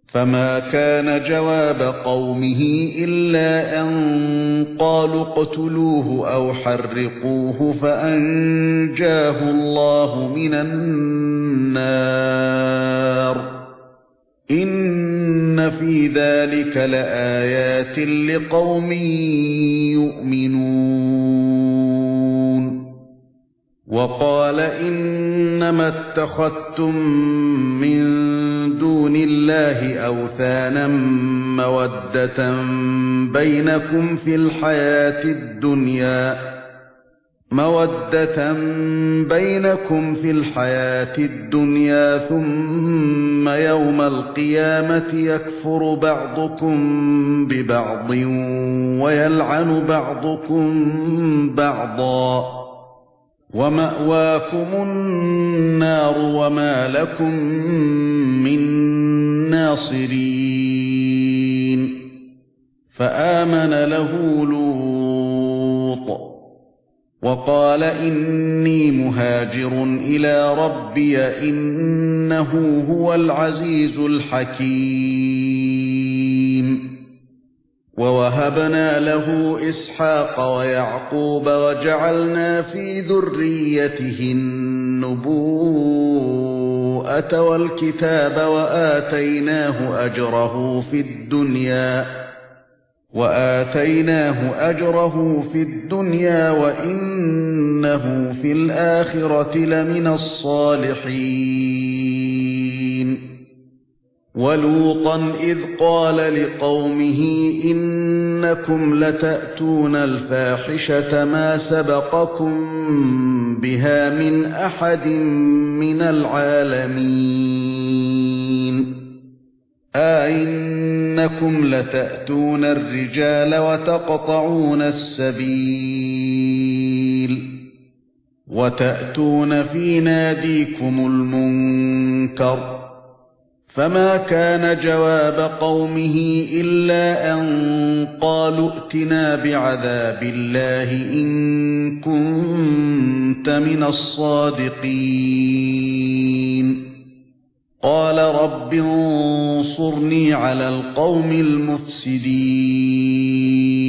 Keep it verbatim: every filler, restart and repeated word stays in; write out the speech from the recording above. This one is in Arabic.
فما كان جواب قومه إلا أن قالوا اقتلوه أو حرقوه فأنجاه الله من النار إن في ذلك لآيات لقوم يؤمنون وقال إنما اتخذتم من دون الله أوثانا مودة بينكم في الحياة الدنيا مودة بينكم في الحياة الدنيا ثم يوم القيامة يكفر بعضكم ببعض ويلعن بعضكم بعضا ومأواكم النار وما لكم من ناصرين فآمن له لوط وقال إني مهاجر إلى ربي إنه هو العزيز الحكيم ووهبنا له إسحاق ويعقوب وجعلنا في ذريته النبوءة والكتاب وآتيناه أجره في الدنيا وآتيناه أجره في الدنيا وإنه في الآخرة لمن الصالحين ولوطا إذ قال لقومه إنكم لتأتون الفاحشة ما سبقكم بها من أحد من العالمين أئنكم لتأتون الرجال وتقطعون السبيل وتأتون في ناديكم المنكر فما كان جواب قومه إلا أن قالوا ائتنا بعذاب الله إن كنت من الصادقين قال رب انصرني على القوم المفسدين